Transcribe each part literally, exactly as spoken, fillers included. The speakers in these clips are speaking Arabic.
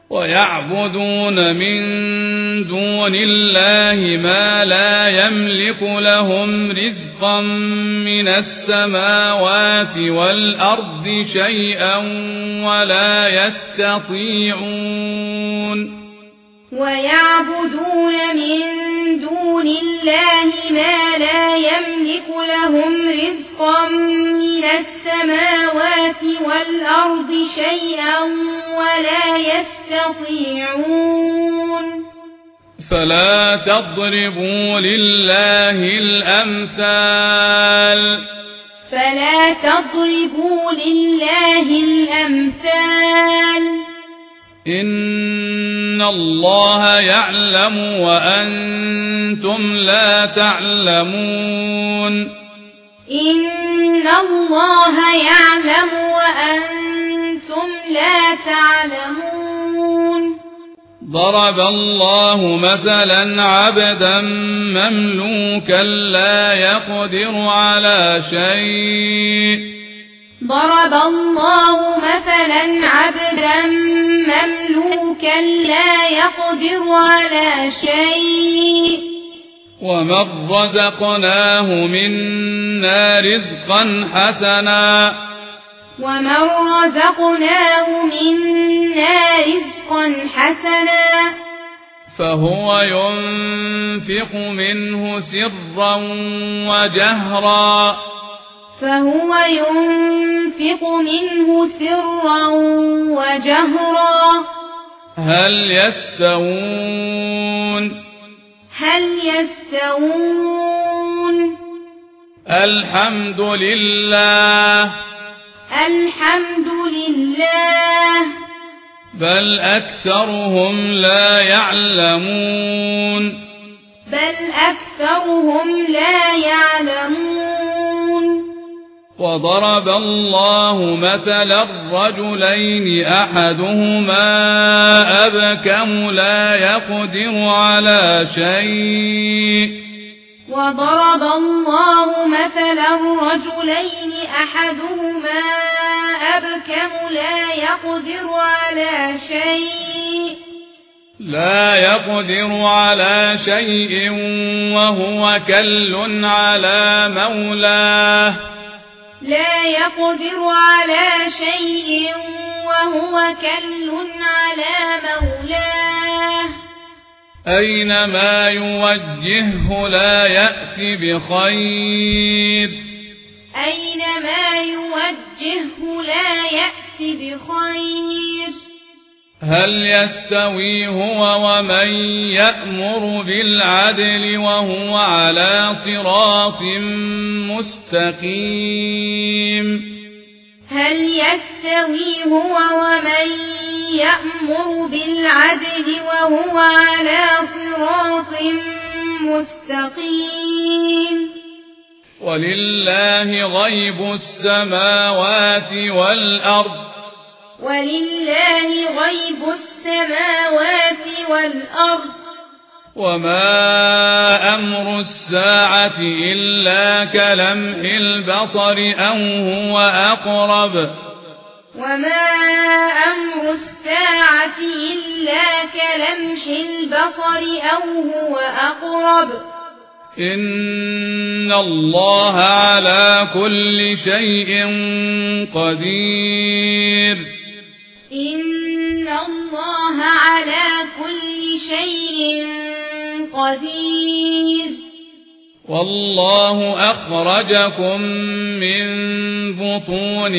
ويعبدون من دون الله ما لا يملك لهم رزقا من السماوات والأرض شيئا ولا يستطيعون ويعبدون من دون الله ما لا يملك لهم رزقا من السماوات والأرض شيئا ولا يستطيعون فلا تضربوا لله الأمثال فلا تضربوا لله الأمثال إن الله يعلم وأنتم لا تعلمون إن الله يعلم وأنتم لا تعلمون ضرب الله مثلا عبدا مملوكا لا يقدر على شيء ضرب الله مثلا عبدا مملوكا لا يقدر على شيء ومن رزقناه منا رزقا حسنا ومن رزقناه منا رزقا حسنا فهو ينفق منه سرا وجهرا فهو ينفق منه سرا وجهرا هل يستوون هل يستوون الحمد لله الحمد لله بل أكثرهم لا يعلمون بل أكثرهم لا يعلمون وضرب الله مثلا الرجلين أحدهما أبكم لا يقدر على شيء وضرب الله مثلا الرجلين أحدهما أبكم لا يقدر على شيء لا يقدر على شيء وهو كل على مولاه لا يقدر على شيء وهو كل على مولاه أينما يوجهه لا يأتي بخير أينما يوجهه لا يأتي بخير هل يستوي هو ومن يأمر بالعدل وهو على صراط مستقيم هل يستوي هو ومن يأمر بالعدل وهو على صراط مستقيم ولله غيب السماوات والأرض ولله غيب السماوات والأرض وما أمر الساعة إلا كلمح البصر أو هو أقرب وما أمر الساعة إلا كلمح البصر أو هو أقرب إن الله على كل شيء قدير إن الله على كل شيء قدير والله أخرجكم من بطون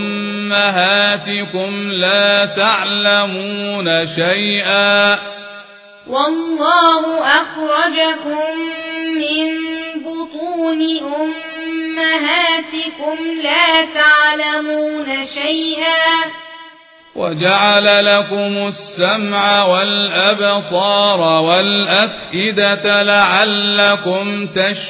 أمهاتكم لا تعلمون شيئا والله أخرجكم من بطون أمهاتكم لا تعلمون شيئا وجعل لكم السمع والأبصار والأفئدة لعلكم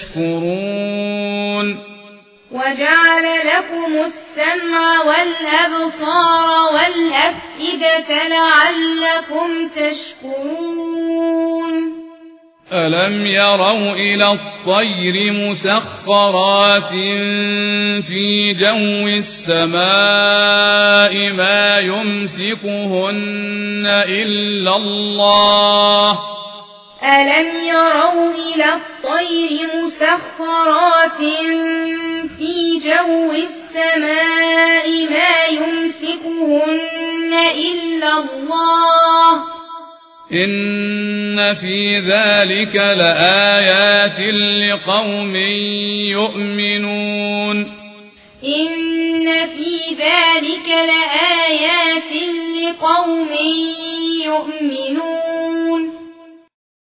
تشكرون وجعل لكم السمع والأبصار والأفئدة لعلكم تشكرون ألم يروا إلى الطير مسخرات في جو السماء ما يمسكهن إلا الله ألم يروا إلى الطير مسخرات في جو السماء ما يمسكهن إلا الله إن في ذلك لآيات لقوم يؤمنون إن في ذلك لآيات لقوم يؤمنون